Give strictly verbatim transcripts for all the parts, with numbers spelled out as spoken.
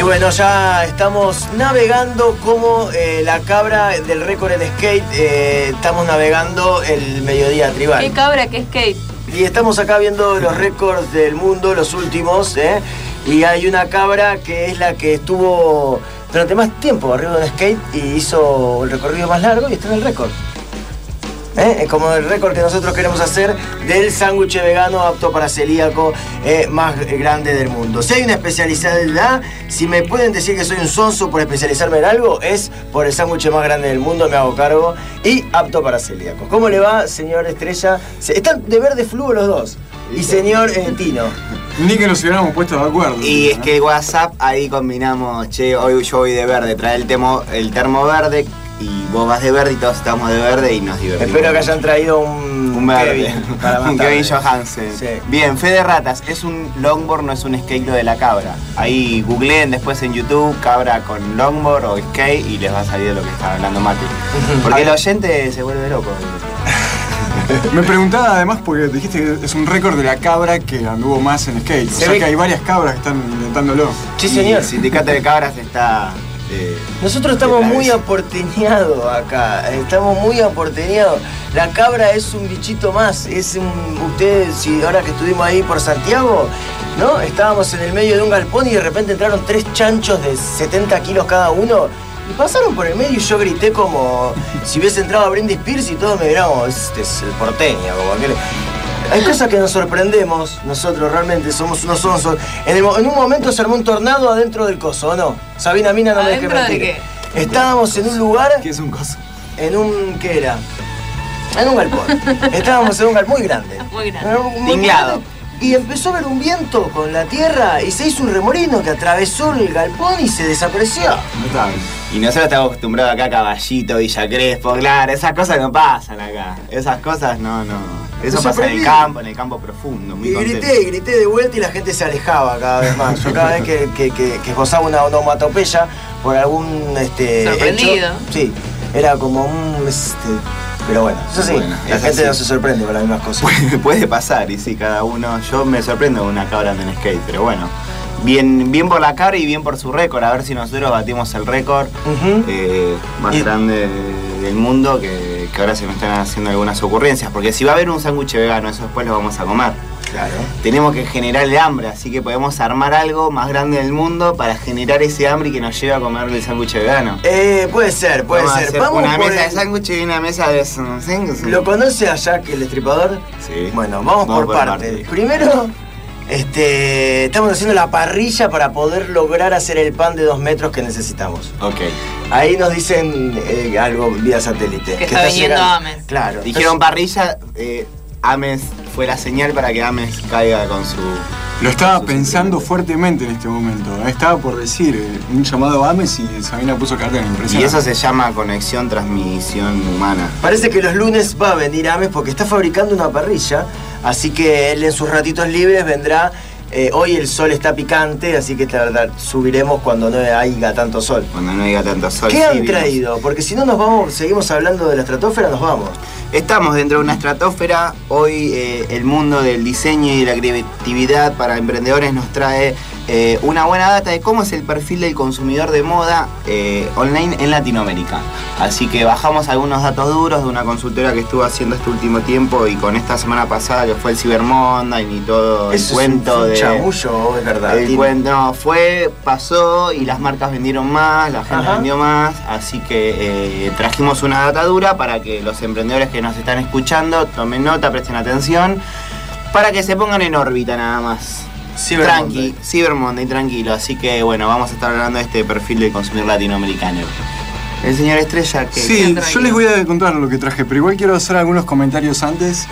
bueno, ya estamos navegando como eh, la cabra del récord en skate. Eh, estamos navegando el mediodía tribal. ¿Qué cabra, qué skate? Y estamos acá viendo los récords del mundo, los últimos, ¿eh? Y hay una cabra que es la que estuvo durante más tiempo arriba de un skate y hizo el recorrido más largo y está en el récord. ¿Eh? Es como el récord que nosotros queremos hacer del sándwich vegano apto para celíaco eh, más grande del mundo. Si hay una especialidad, si me pueden decir que soy un sonso por especializarme en algo, es por el sándwich más grande del mundo, me hago cargo, y apto para celíaco. ¿Cómo le va, señor Estrella? Están de verde fluo los dos. Y señor eh, Tino. Ni que nos hubiéramos puesto de acuerdo. Y es que WhatsApp ahí combinamos, che, hoy yo voy de verde, trae el, temo, el termo verde y vos vas de verde y todos estamos de verde y nos divertimos. Espero que hayan traído un, un verde, Kevin, para un Kevin Johansen. Sí. Bien, fe de ratas, es un longboard, no es un skate lo de la cabra. Ahí googleen después en YouTube cabra con longboard o skate y les va a salir de lo que está hablando Mati. Porque el oyente se vuelve loco. Me preguntaba además porque dijiste que es un récord de la cabra que anduvo más en skate. O sea que hay varias cabras que están intentándolo. Sí, señor. El sindicato de cabras está... Eh, Nosotros estamos muy aporteñados acá, estamos muy aporteñados. La cabra es un bichito más, es un... Ustedes, si ahora que estuvimos ahí por Santiago, ¿no? Estábamos en el medio de un galpón y de repente entraron tres chanchos de setenta kilos cada uno y pasaron por el medio y yo grité como si hubiese entrado a Britney Spears y todos me miraban, este es el porteño, como aquel... Hay cosas que nos sorprendemos, nosotros realmente somos unos sonsos. En, el, en un momento se armó un tornado adentro del coso, ¿o no? Sabina Mina no me deje mentir. ¿De qué? Estábamos en un lugar... ¿Qué es un coso? En un... ¿qué era? En un galpón. Estábamos en un galpón muy grande. Muy grande. Tinglado. Y empezó a haber un viento con la tierra y se hizo un remolino que atravesó el galpón y se desapareció. Notable. Y nosotros estamos acostumbrados acá a Caballito, Villa Crespo, claro, esas cosas no pasan acá. Esas cosas no, no. Eso pasa en el campo, en el campo profundo, muy Y contento. grité, y grité de vuelta y la gente se alejaba cada vez más. Yo cada vez que, que, que, que esbozaba una onomatopeya por algún este, sorprendido. hecho, sí, era como un... Este, pero bueno, eso sí, Bueno, la gente así. no se sorprende por las mismas cosas. Puede, puede pasar, y sí, cada uno. Yo me sorprendo con una cabra en skate, pero bueno. Bien, bien por la cabra y bien por su récord. A ver si nosotros batimos el récord Uh-huh. eh, más Y- grande del mundo, que, que ahora se me están haciendo algunas ocurrencias. Porque si va a haber un sándwich vegano, eso después lo vamos a comer. Claro. Tenemos que generar el hambre, así que podemos armar algo más grande del mundo para generar ese hambre y que nos lleve a comer el sándwich vegano. Eh, puede ser, puede Vamos a ser. hacer Vamos una por mesa el- de sándwich y una mesa de... ¿Lo conoce a Jack el Destripador? Sí. Bueno, vamos, Vamos por, por partes. partes. Primero, este, estamos haciendo la parrilla para poder lograr hacer el pan de dos metros que necesitamos. Ok. Ahí nos dicen eh, algo vía satélite. Que está viniendo llegando. Ames. Claro. Dijeron parrilla, eh, Ames fue la señal para que Ames caiga con su... Lo estaba su pensando sufrimiento. fuertemente en este momento. Estaba por decir eh, un llamado a Ames y Sabina puso cartel. Y Impresionante. eso se llama conexión, transmisión humana. Parece que los lunes va a venir Ames porque está fabricando una parrilla, así que él en sus ratitos libres vendrá. Eh, hoy el sol está picante, así que la verdad, subiremos cuando no haya tanto sol. Cuando no haya tanto sol. ¿Qué sí, han vimos. traído? Porque si no nos vamos, seguimos hablando de la estratosfera, nos vamos. Estamos dentro de una estratosfera. Hoy eh, el mundo del diseño y de la creatividad para emprendedores nos trae eh, una buena data de cómo es el perfil del consumidor de moda eh, online en Latinoamérica. Así que bajamos algunos datos duros de una consultora que estuvo haciendo este último tiempo y con esta semana pasada que fue el Cyber Monday y todo el Eso cuento es un de... chamullo, es verdad. El Tino. cuento no, fue, pasó y las marcas vendieron más, la gente Ajá. vendió más, así que eh, trajimos una data dura para que los emprendedores que nos están escuchando tomen nota, presten atención, para que se pongan en órbita nada más. Cyber Tranqui, Monday. Cyber Monday, tranquilo, así que bueno, vamos a estar hablando de este perfil del consumidor latinoamericano. El señor Estrella, que... Sí, traído? yo les voy a contar lo que traje, pero igual quiero hacer algunos comentarios antes.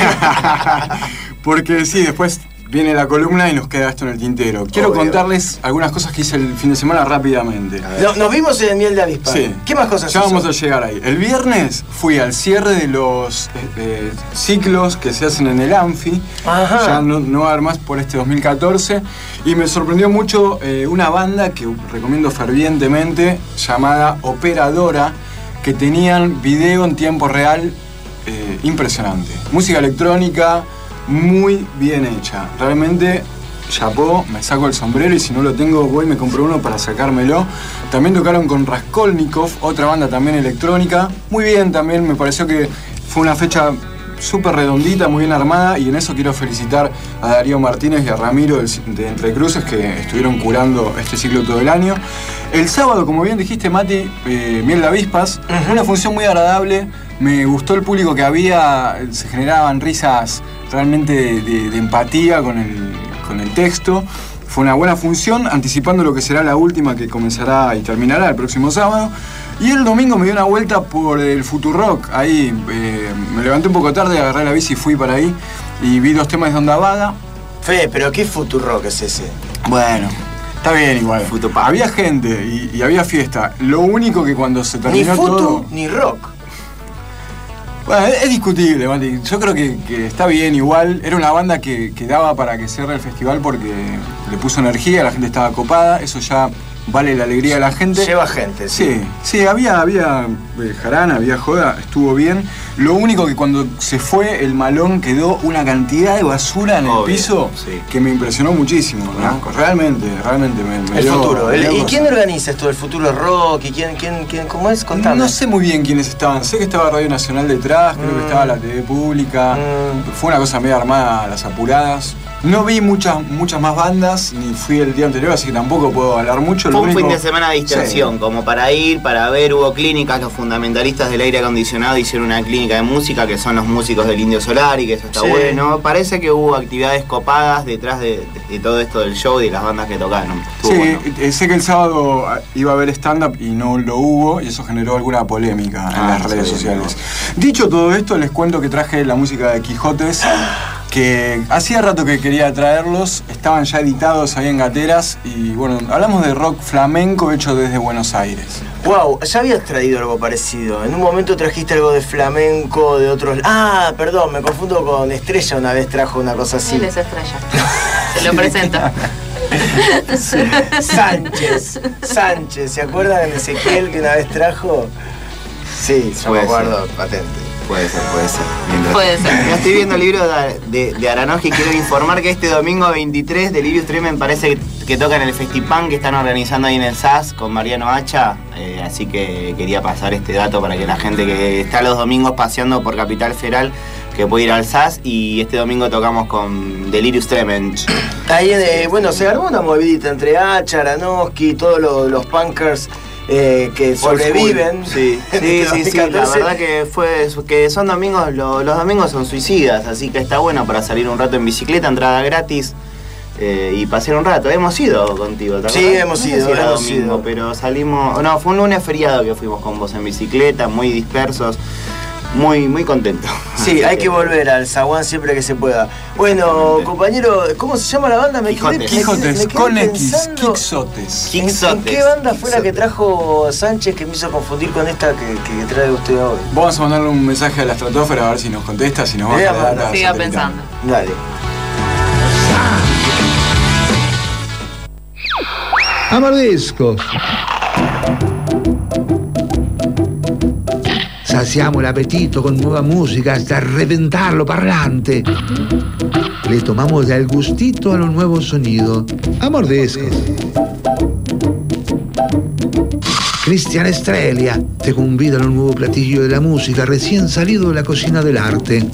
Porque sí, después viene la columna y nos queda esto en el tintero. Quiero Obvio. contarles algunas cosas que hice el fin de semana rápidamente. No- nos vimos en el Miel de Avispa. Sí. ¿Qué más cosas Ya hizo? vamos a llegar ahí. El viernes fui al cierre de los eh, eh, ciclos que se hacen en el Anfi. Ajá. Ya no, no va a haber más por este dos mil catorce. Y me sorprendió mucho eh, una banda que recomiendo fervientemente, llamada Operadora, que tenían video en tiempo real eh, impresionante. Música electrónica muy bien hecha. Realmente chapó, me saco el sombrero y si no lo tengo voy y me compro uno para sacármelo. También tocaron con Raskolnikov, otra banda también electrónica. Muy bien también, me pareció que fue una fecha súper redondita, muy bien armada, y en eso quiero felicitar a Darío Martínez y a Ramiro de Entre Cruces, que estuvieron curando este ciclo todo el año. El sábado, como bien dijiste, Mati, eh, Miel de Avispas, uh-huh. Una función muy agradable, me gustó el público que había, se generaban risas realmente de, de, de empatía con el, con el texto. Fue una buena función, anticipando lo que será la última, que comenzará y terminará el próximo sábado. Y el domingo me di una vuelta por el Futurock. Ahí eh, me levanté un poco tarde, agarré la bici y fui para ahí. Y vi dos temas de Onda Vaga. Fe, ¿pero qué Futurock es ese? Bueno, está bien igual. Futupa. Había gente y, y había fiesta. Lo único que cuando se terminó ni futu, todo... ni rock. Bueno, es, es discutible, Mati. Yo creo que, que está bien igual. Era una banda que, que daba para que cierre el festival porque le puso energía, la gente estaba copada. Eso ya... vale la alegría de la gente. Lleva gente, sí. Sí, sí, había, había eh, jarana, había joda, estuvo bien. Lo único que cuando se fue el malón quedó una cantidad de basura en el Obvio, piso sí. que me impresionó muchísimo, ¿no? Realmente, realmente me, me El dio, futuro. me El, dio ¿Y cosa. quién organiza esto del Futuro Rock? ¿Y quién, quién, quién, cómo es? Contame. No sé muy bien quiénes estaban. Sé que estaba Radio Nacional detrás, creo Mm. que estaba la T V Pública. Mm. Fue una cosa medio armada a las apuradas. No vi muchas, muchas más bandas, ni fui el día anterior, así que tampoco puedo hablar mucho. Fue Lo un único... fin de semana de distensión, sí. Como para ir, para ver, hubo clínicas, los fundamentalistas del aire acondicionado hicieron una clínica de música, que son los músicos del Indio Solar, y que eso está Sí. bueno. Parece que hubo actividades copadas detrás de, de, de todo esto del show y de las bandas que tocaron. Estuvo Sí, bueno. eh, sé que el sábado iba a haber stand-up y no lo hubo, y eso generó alguna polémica en Ah, las redes sí, sociales. Dicho todo esto, les cuento que traje la música de Quijotes, que hacía rato que quería traerlos, estaban ya editados ahí en Gateras, y bueno, hablamos de rock flamenco hecho desde Buenos Aires. Wow, ya habías traído algo parecido. En un momento trajiste algo de flamenco, de otros... Ah, perdón, me confundo con Estrella, una vez trajo una cosa así. Él es Estrella. Se lo presento. Sí. Sánchez, Sánchez, ¿se acuerdan de Ezequiel que una vez trajo? Sí, yo me Puede acuerdo, ser. patente. Puede ser, puede ser. Mientras... Puede ser. Ya estoy viendo el libro de, de, de Aranoji y quiero informar que este domingo veintitrés Delirious Tremen parece que, que tocan el Festipan que están organizando ahí en el S A S con Mariano Hacha, eh, así que quería pasar este dato para que la gente que está los domingos paseando por Capital Federal que puede ir al S A S, y este domingo tocamos con Delirious Tremen. Ahí, eh, bueno, se armó una movidita entre Hacha, Aranowski, todos los, los punkers eh, que sobreviven. Sí, sí, sí, sí, la verdad que fue que son domingos, lo, los domingos son suicidas, así que está bueno para salir un rato en bicicleta, entrada gratis. Eh, y pasear un rato. Hemos ido contigo, ¿te acuerdas? Sí, hemos no sé ido, si era hemos domingo, ido. pero salimos... No, fue un lunes feriado que fuimos con vos en bicicleta, muy dispersos, muy, muy contentos. Sí, hay que volver al zaguán siempre que se pueda. Bueno, Exactamente. compañero, ¿cómo se llama la banda? Me Quijotes. quedé- me Quijotes, quedé- me quedé con X, pensando, Quixotes. ¿en- ¿En Quixotes. qué banda fue la que Quixotes. trajo Sánchez que me hizo confundir con esta que, que trae usted hoy? Vamos a mandarle un mensaje a la estratosfera a ver si nos contesta, si nos Le voy a baja la mandar. data Siga satelital. pensando. Dale. Amordiscos. Saciamo l'appetito con nueva música hasta reventarlo parlante. Le tomamos el gustito a los nuevos sonidos. Amordiscos. Cristian Estrella te convida a un nuevo platillo de la música recién salido de la cocina del arte.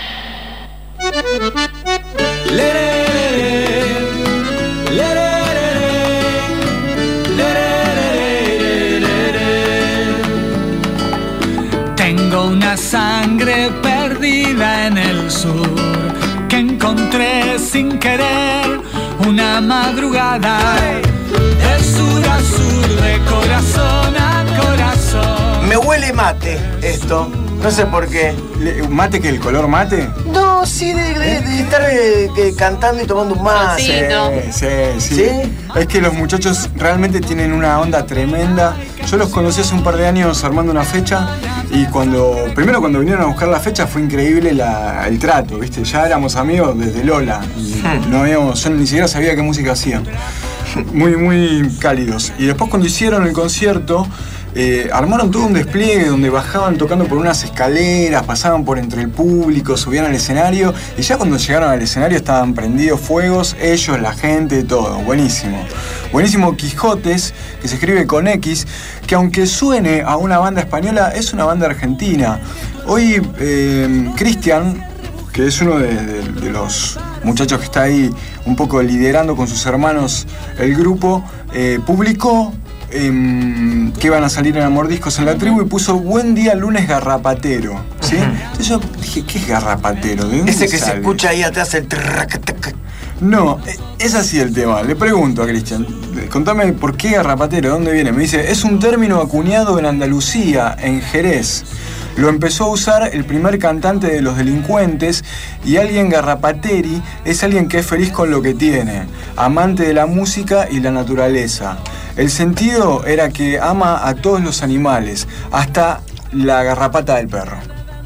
Tengo una sangre perdida en el sur que encontré sin querer una madrugada de sur a sur, de corazón a corazón. Me huele mate esto, no sé por qué. Le- ¿Mate que el color mate? No, sí, de, de- de estar eh, que- cantando y tomando un mate. Sí, no. Sí, sí, ¿Sí? Es que los muchachos realmente tienen una onda tremenda. Yo los conocí hace un par de años armando una fecha y cuando, primero cuando vinieron a buscar la fecha fue increíble la- el trato, ¿viste? Ya éramos amigos desde Lola y no habíamos, yo ni siquiera sabía qué música hacían. Muy, muy cálidos. Y después cuando hicieron el concierto, eh, armaron todo un despliegue donde bajaban tocando por unas escaleras, pasaban por entre el público, subían al escenario y ya cuando llegaron al escenario estaban prendidos fuegos, ellos, la gente, todo. Buenísimo. Buenísimo Quijotes, que se escribe con X, que aunque suene a una banda española, es una banda argentina. Hoy eh, Cristian, que es uno de, de, de los muchachos que está ahí un poco liderando con sus hermanos el grupo, eh, publicó eh, que iban a salir en Amordiscos en la tribu y puso Buen día lunes garrapatero, ¿sí? Entonces yo dije, ¿qué es garrapatero? ¿De dónde Ese que sale? se escucha ahí atrás el trrr. No, es así el tema. Le pregunto a Cristian, contame por qué garrapatero, ¿de dónde viene? Me dice, es un término acuñado en Andalucía, en Jerez. Lo empezó a usar el primer cantante de Los Delincuentes y alguien garrapateri es alguien que es feliz con lo que tiene, amante de la música y la naturaleza. El sentido era que ama a todos los animales, hasta la garrapata del perro.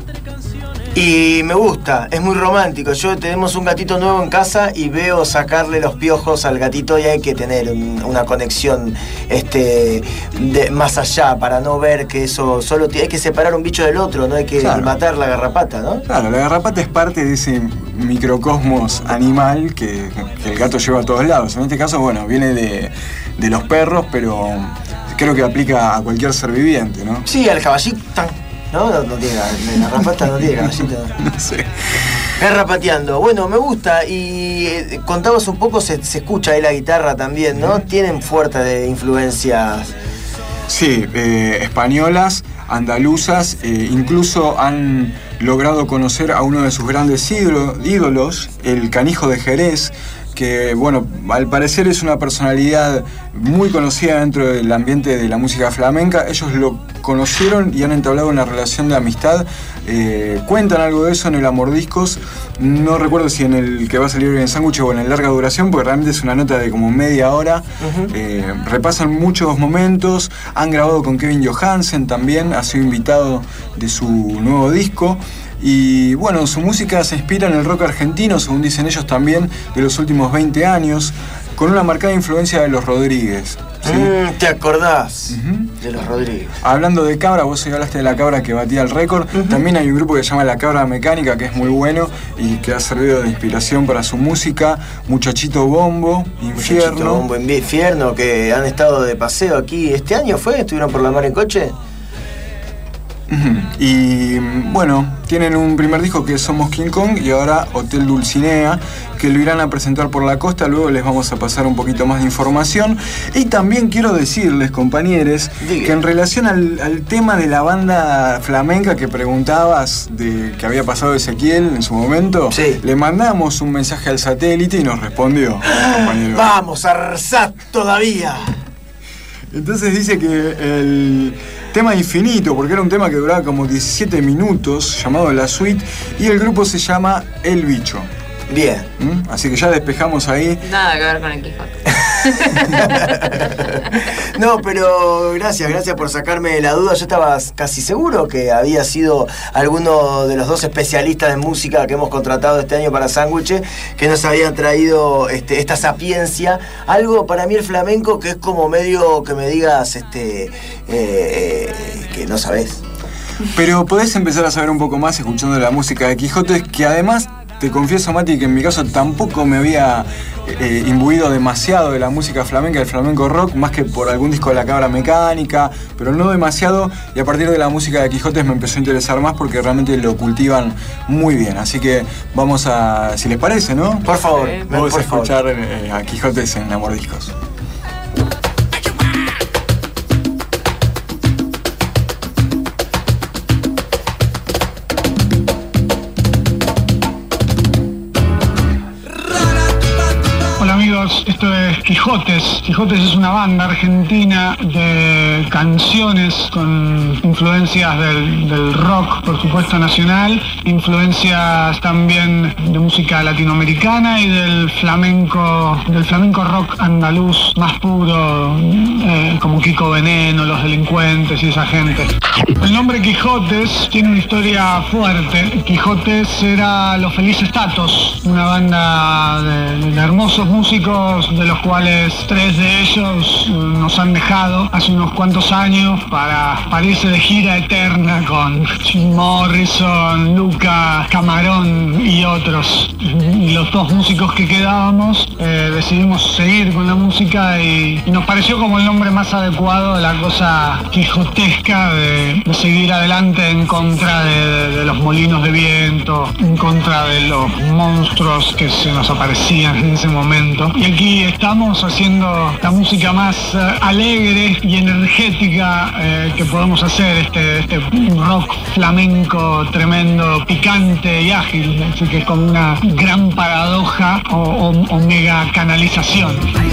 Y me gusta, es muy romántico. Yo tenemos un gatito nuevo en casa y veo sacarle los piojos al gatito y hay que tener un, una conexión este, de, más allá para no ver que eso solo hay que separar un bicho del otro, no hay que claro. matar la garrapata, ¿no? Claro, la garrapata es parte de ese microcosmos animal que, que el gato lleva a todos lados. En este caso, bueno, viene de, de los perros, pero creo que aplica a cualquier ser viviente, ¿no? Sí, al caballito. No, no, no tiene la garrapata, no tiene caballito. No sé. Garrapateando. Bueno, me gusta. Y eh, contabas un poco, se, se escucha ahí la guitarra también, ¿no? Tienen fuerte de influencias. Sí, eh, españolas, andaluzas, eh, incluso han logrado conocer a uno de sus grandes ídolo, ídolos, el Canijo de Jerez, que, bueno, al parecer es una personalidad muy conocida dentro del ambiente de la música flamenca. Ellos lo conocieron y han entablado una relación de amistad. Eh, cuentan algo de eso en el Amordiscos. No recuerdo si en el que va a salir en Sándwich o en el Larga Duración, porque realmente es una nota de como media hora. Uh-huh. Eh, repasan muchos momentos. Han grabado con Kevin Johansen también, ha sido invitado de su nuevo disco. Y bueno, su música se inspira en el rock argentino, según dicen ellos también, de los últimos veinte años, con una marcada influencia de los Rodríguez. ¿Sí? Mm, ¿te acordás? Uh-huh. De los Rodríguez. Hablando de cabra, vos hoy hablaste de la cabra que batía el récord. Uh-huh. También hay un grupo que se llama La Cabra Mecánica, que es muy bueno y que ha servido de inspiración para su música. Muchachito Bombo, Infierno. Muchachito Bombo, Infierno, que han estado de paseo aquí. ¿Este año fue? ¿Estuvieron por la mar en coche? Uh-huh. Y bueno, tienen un primer disco que es Somos King Kong y ahora Hotel Dulcinea, que lo irán a presentar por la costa. Luego les vamos a pasar un poquito más de información. Y también quiero decirles, compañeros, Diga. que en relación al, al tema de la banda flamenca que preguntabas de que había pasado Ezequiel en su momento, sí. le mandamos un mensaje al satélite y nos respondió, compañero. ¡Vamos, Arsat todavía! Entonces dice que el tema Infinito, porque era un tema que duraba como diecisiete minutos, llamado La Suite, y el grupo se llama El Bicho. Bien. ¿Mm? Así que ya despejamos ahí. Nada que ver con el Quijote. No, pero gracias, gracias por sacarme de la duda. Yo estaba casi seguro que había sido alguno de los dos especialistas de música que hemos contratado este año para Sándwich, que nos habían traído este, esta sapiencia. Algo para mí el flamenco que es como medio que me digas este eh, eh, que no sabés. Pero podés empezar a saber un poco más escuchando la música de Quijote, que además... Te confieso, Mati, que en mi caso tampoco me había eh, imbuido demasiado de la música flamenca, del flamenco rock, más que por algún disco de La Cabra Mecánica, pero no demasiado, y a partir de la música de Quijotes me empezó a interesar más porque realmente lo cultivan muy bien. Así que vamos a, si les parece, ¿no? Por favor, eh, vamos por a escuchar eh, a Quijotes en Amordiscos. Esto es Quijotes. Quijotes es una banda argentina de canciones con influencias del, del rock, por supuesto, nacional, influencias también de música latinoamericana y del flamenco, del flamenco rock andaluz más puro, eh, como Kiko Veneno, Los Delincuentes y esa gente. El nombre Quijotes tiene una historia fuerte. Quijotes era Los Felices Tatos, una banda de, de hermosos músicos, de los cuales tres de ellos nos nos han dejado hace unos cuantos años para, para irse de gira eterna con Jim Morrison, Luca, Camarón y otros. Y los dos músicos que quedábamos eh, decidimos seguir con la música y, y nos pareció como el nombre más adecuado de la cosa quijotesca de, de seguir adelante en contra de, de, de los molinos de viento, en contra de los monstruos que se nos aparecían en ese momento. Y aquí estamos haciendo la música más uh, alegre y energética eh, que podemos hacer, este, este rock flamenco tremendo, picante y ágil, así que con una gran paradoja o, o, o mega canalización.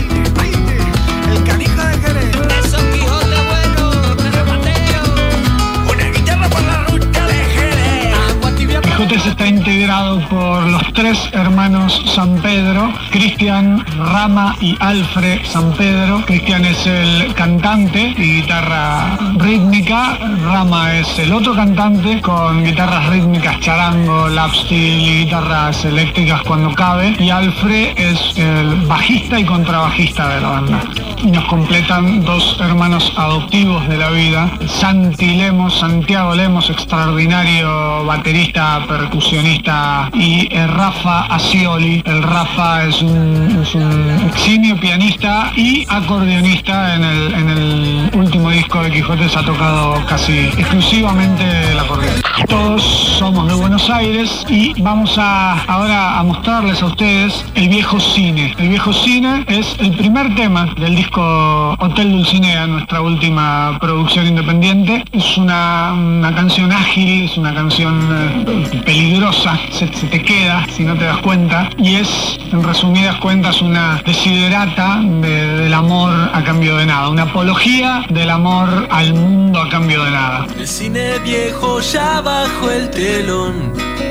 El canijo de Jerez. Eso Quijote bueno, te remateo. Una guitarra por la ruta de Jerez. Agua tibia. Quijotes está integrado por los tres hermanos San Pedro, Cristian, Rama y Alfred San Pedro. Cristian es el cantante y guitarra rítmica, Rama es el otro cantante con guitarras rítmicas, charango, lap steel y guitarras eléctricas cuando cabe, y Alfred es el bajista y contrabajista de la banda. Y nos completan dos hermanos adoptivos de la vida, Santi Lemos, Santiago Lemos, extraordinario baterista, percusionista, y eh, Rafa Ascioli. El Rafa es un, es un eximio pianista y acordeonista. En el, en el último disco de Quijotes ha tocado casi exclusivamente el acordeón. Todos somos de Buenos Aires y vamos a ahora a mostrarles a ustedes El Viejo Cine. El Viejo Cine es el primer tema del disco Hotel Dulcinea, nuestra última producción independiente. Es una, una canción ágil, es una canción eh, peligrosa, se, se te queda si no te das cuenta, y es, en resumidas cuentas, una desiderata de, del amor a cambio de nada, una apología del amor al mundo a cambio de nada. El cine viejo ya bajo el telón,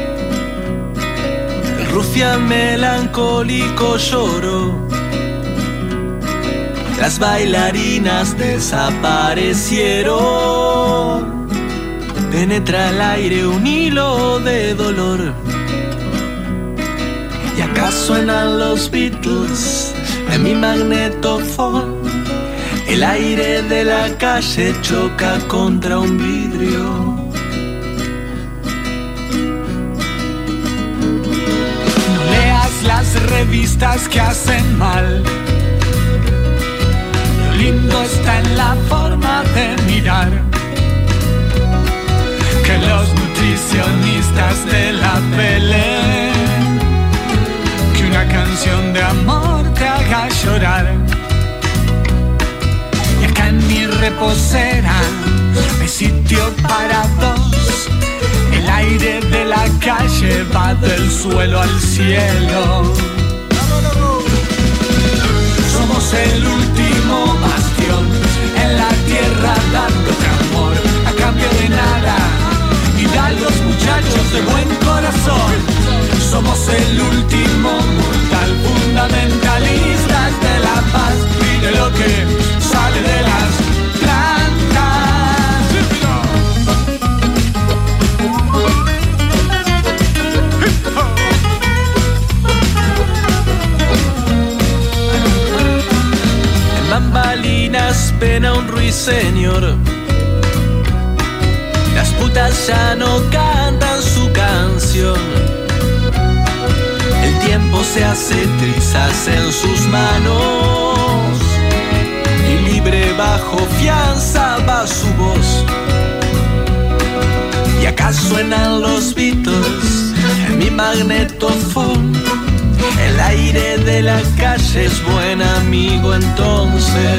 el rufián melancólico lloró, las bailarinas desaparecieron, penetra el aire un hilo de dolor. Y acá suenan los Beatles en mi magnetofón. El aire de la calle choca contra un vidrio. No leas las revistas que hacen mal. Lo lindo está en la forma de mirar. Que los nutricionistas te la peleen. Que una canción de amor te haga llorar. Y acá en mi reposera hay sitio para dos. El aire de la calle va del suelo al cielo. Somos el último bastión en la tierra, dándote amor a cambio de nada. Y da a los muchachos de buen corazón. Somos el último mortal, fundamentalistas de la paz y de lo que sale de las plantas. En bambalinas pena un ruiseñor. Las putas ya no cantan su canción. El tiempo se hace trizas en sus manos y libre bajo fianza va su voz. Y acá suenan los Beatles en mi magnetofón. El aire de la calle es buen amigo entonces.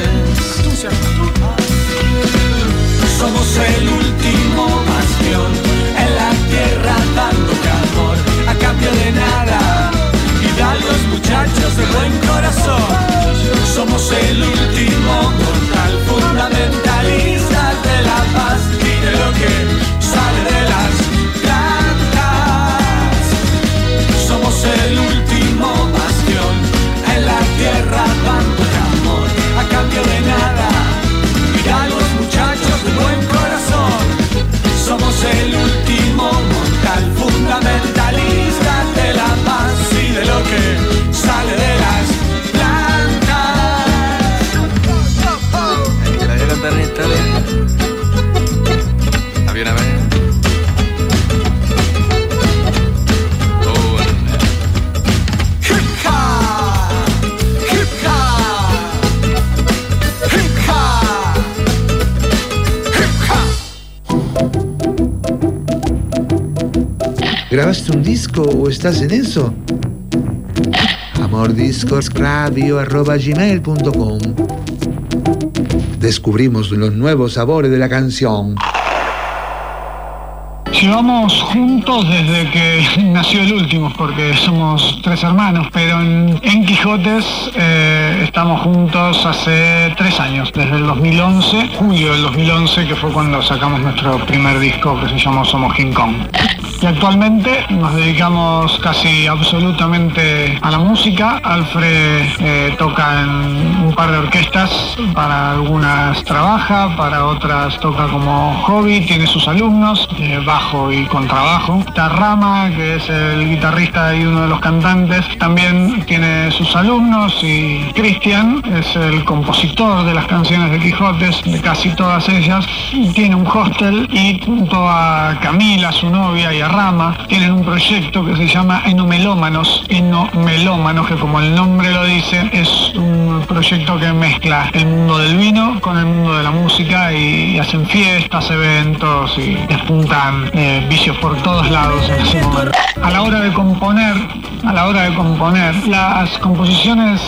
Somos el último bastión en la tierra, dándote amor a cambio de nada. Y da a los muchachos de buen corazón. Somos el último mortal, fundamentalistas de la paz y de lo que sale de las plantas. Somos el último bastión en la tierra, dándote amor a cambio de nada. Y da a los muchachos de buen corazón. Somos el último mortal, fundamentalista de la paz y de lo que sale de las plantas. ¿Grabaste un disco o estás en eso? amordiscosradio arroba gmail punto com. Descubrimos los nuevos sabores de la canción. Llevamos juntos desde que nació el último, porque somos tres hermanos, pero en, en Quijotes eh, estamos juntos hace tres años, desde el dos mil once, julio del dos mil once, que fue cuando sacamos nuestro primer disco que se llamó Somos King Kong. Y actualmente nos dedicamos casi absolutamente a la música. Alfred eh, toca en un par de orquestas, para algunas trabaja, para otras toca como hobby, tiene sus alumnos, eh, bajo y contrabajo. Está Rama, que es el guitarrista y uno de los cantantes, también tiene sus alumnos, y Cristian es el compositor de las canciones de Quijotes, de casi todas ellas. Tiene un hostel y junto a Camila, su novia, y a Rama, tienen un proyecto que se llama Enomelómanos. Enomelómanos, que como el nombre lo dice, es un proyecto que mezcla el mundo del vino con el mundo de la música, y, y hacen fiestas, eventos, y despuntan eh, vicios por todos lados en ese momento. A la hora de componer, a la hora de componer, las composiciones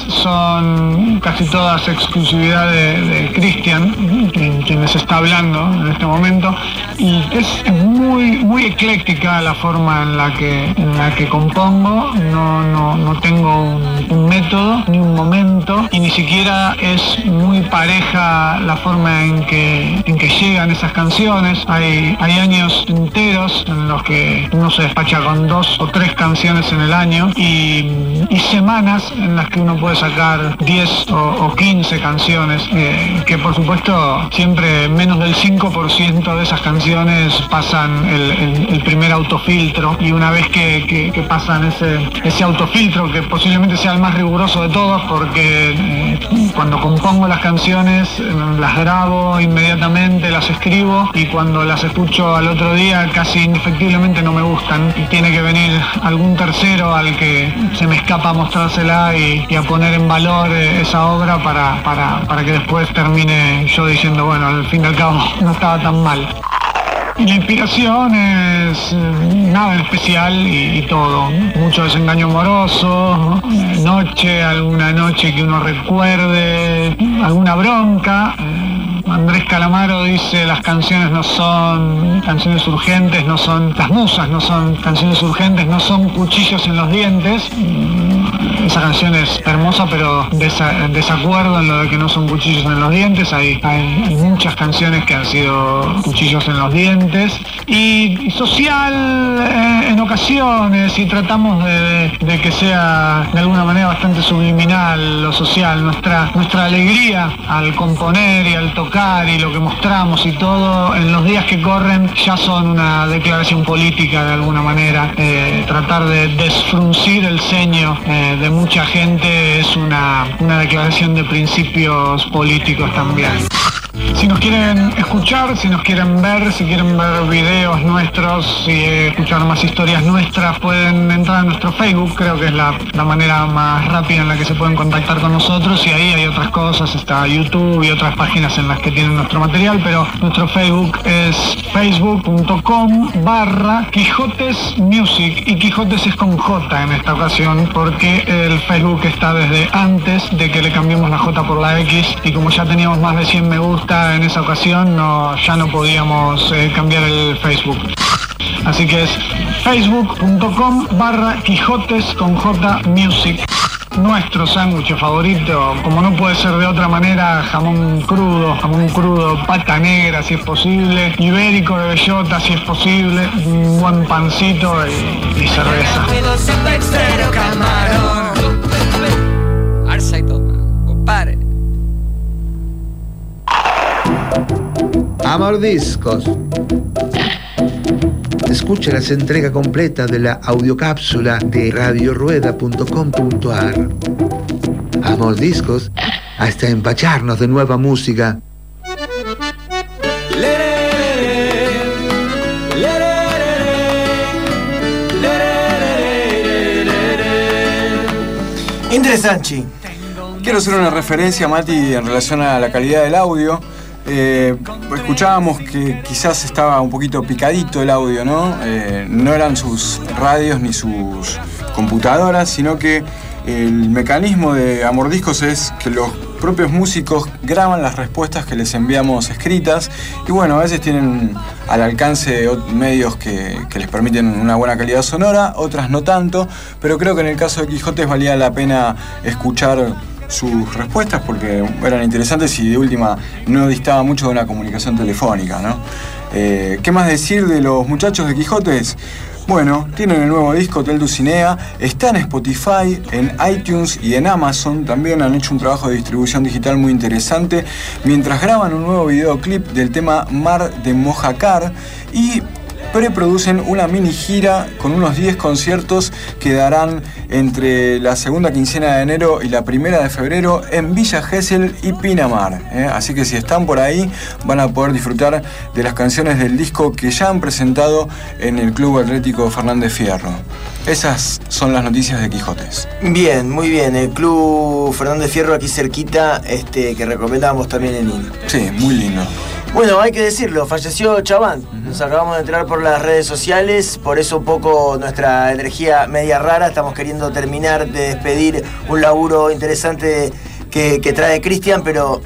son casi todas exclusividad de, de Cristian, quien, quien les está hablando en este momento, y es muy, muy ecléctica la forma en la que, en la que compongo. No, no, no tengo un, un método ni un momento, y ni siquiera es muy pareja la forma en que, en que llegan esas canciones. Hay, hay años enteros en los que uno se despacha con dos o tres canciones en el año, y, y semanas en las que uno puede sacar diez o, o quince canciones, eh, que por supuesto siempre menos del cinco por ciento de esas canciones pasan el, el, el primer autofiltro, y una vez que, que, que pasan ese, ese autofiltro, que posiblemente sea el más riguroso de todos, porque eh, cuando compongo las canciones eh, las grabo inmediatamente, las escribo, y cuando las escucho al otro día casi indefectiblemente no me gustan, y tiene que venir algún tercero al que se me escapa a mostrársela y, y a poner en valor eh, esa obra para, para, para que después termine yo diciendo, bueno, al fin y al cabo no estaba tan mal. La inspiración es eh, nada en especial, y, y todo. Mucho desengaño amoroso, eh, noche, alguna noche que uno recuerde, alguna bronca. Eh, Andrés Calamaro dice, las canciones no son canciones urgentes, no son, las musas no son canciones urgentes, no son cuchillos en los dientes. Esa canción es hermosa, pero desa, desacuerdo en lo de que no son cuchillos en los dientes. Hay, hay, hay muchas canciones que han sido cuchillos en los dientes. Y, y social eh, en ocasiones, y tratamos de, de que sea de alguna manera bastante subliminal lo social, nuestra, nuestra alegría al componer y al tocar, y lo que mostramos y todo en los días que corren ya son una declaración política de alguna manera. Eh, tratar de desfruncir el ceño eh, de mucha gente es una, una declaración de principios políticos también. Si nos quieren escuchar, si nos quieren ver, si quieren ver videos nuestros y escuchar más historias nuestras, pueden entrar a nuestro Facebook. Creo que es la, la manera más rápida en la que se pueden contactar con nosotros, y ahí hay otras cosas, está YouTube y otras páginas en las que tienen nuestro material, pero nuestro Facebook es facebook punto com barra Quijotes Music, y Quijotes es con J en esta ocasión, porque el Facebook está desde antes de que le cambiemos la J por la X, y como ya teníamos más de cien me gusta en esa ocasión, no, ya no podíamos eh, cambiar el Facebook. Así que es facebook punto com barra Quijotes con J Music. Nuestro sándwich favorito, como no puede ser de otra manera, jamón crudo, jamón crudo, pata negra si es posible, ibérico de bellota si es posible, un buen pancito y, y cerveza. Arsa y toma, compadre. Amordiscos. Escucha las entregas completas de la audiocápsula de radio rueda punto com punto a r. Amordiscos, hasta empacharnos de nueva música. Interesante. Quiero hacer una referencia, Mati, en relación a la calidad del audio. Eh, escuchábamos que quizás estaba un poquito picadito el audio, ¿no? Eh, no eran sus radios ni sus computadoras, sino que el mecanismo de Amordiscos es que los propios músicos graban las respuestas que les enviamos escritas y bueno, a veces tienen al alcance medios que, que les permiten una buena calidad sonora, otras no tanto, pero creo que en el caso de Quijotes valía la pena escuchar sus respuestas porque eran interesantes y de última no distaba mucho de una comunicación telefónica, ¿no? Eh, ¿Qué más decir de los muchachos de Quijotes? Bueno, tienen el nuevo disco Hotel Dulcinea, está en Spotify, en iTunes y en Amazon. También han hecho un trabajo de distribución digital muy interesante, mientras graban un nuevo videoclip del tema Mar de Mojácar y preproducen una mini gira con unos diez conciertos que darán entre la segunda quincena de enero y la primera de febrero en Villa Gesell y Pinamar, ¿eh? Así que si están por ahí van a poder disfrutar de las canciones del disco que ya han presentado en el Club Atlético Fernández Fierro. Esas son las noticias de Quijotes. Bien, muy bien. El Club Fernández Fierro aquí cerquita, este, que recomendamos también en I N. Sí, muy lindo. Bueno, hay que decirlo, falleció Chaván. Nos acabamos de enterar por las redes sociales, por eso un poco nuestra energía media rara. Estamos queriendo terminar de despedir un laburo interesante que, que trae Cristian, pero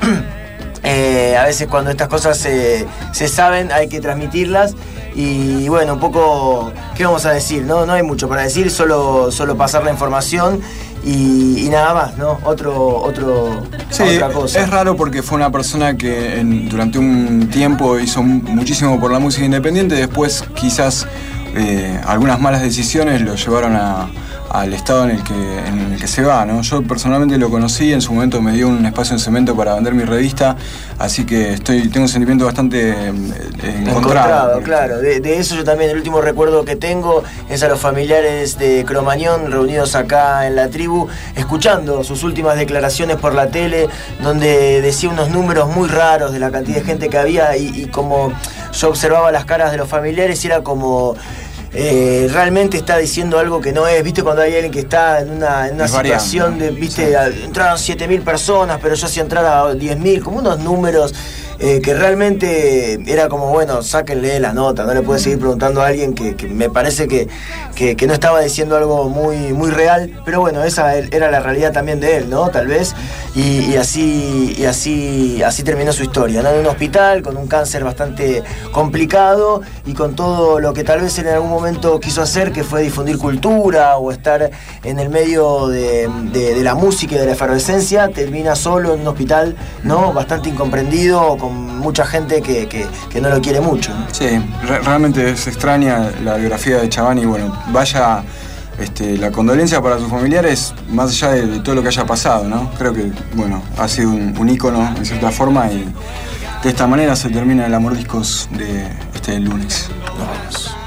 eh, a veces cuando estas cosas se, se saben hay que transmitirlas. Y bueno, un poco, ¿qué vamos a decir? No, no hay mucho para decir, solo, solo pasar la información y, y nada más, ¿no? Otro, otro, sí, otra cosa. Es raro porque fue una persona que en, durante un tiempo hizo muchísimo por la música independiente, después quizás eh, algunas malas decisiones lo llevaron a, al estado en el, que, en el que se va, ¿no? Yo personalmente lo conocí, en su momento me dio un espacio en Cemento para vender mi revista, así que estoy tengo un sentimiento bastante eh, encontrado. Encontrado, claro. De, de eso yo también, el último recuerdo que tengo es a los familiares de Cromañón reunidos acá en la tribu, escuchando sus últimas declaraciones por la tele, donde decía unos números muy raros de la cantidad de gente que había y, y como yo observaba las caras de los familiares, era como... Eh, realmente está diciendo algo que no es, viste, cuando hay alguien que está en una, en una situación de, viste, sí. Entraron siete mil personas, pero yo hacía entrar a diez mil, como unos números eh, que realmente era como, bueno, sáquenle la nota, no le puedes seguir preguntando a alguien que, que me parece que, que, que no estaba diciendo algo muy, muy real, pero bueno, esa era la realidad también de él, ¿no? Tal vez, y, y así y así así terminó su historia, ¿no? En un hospital, con un cáncer bastante complicado y con todo lo que tal vez en algún momento quiso hacer, que fue difundir cultura o estar en el medio de, de, de la música y de la efervescencia, termina solo en un hospital, ¿no? Bastante incomprendido, con mucha gente que, que, que no lo quiere mucho, ¿no? Sí, re- realmente es extraña la biografía de Chaván y bueno, vaya este, la condolencia para sus familiares, más allá de, de todo lo que haya pasado, ¿no? Creo que, bueno, ha sido un, un ícono en cierta forma y de esta manera se termina el Amordiscos de este lunes. Nos vemos.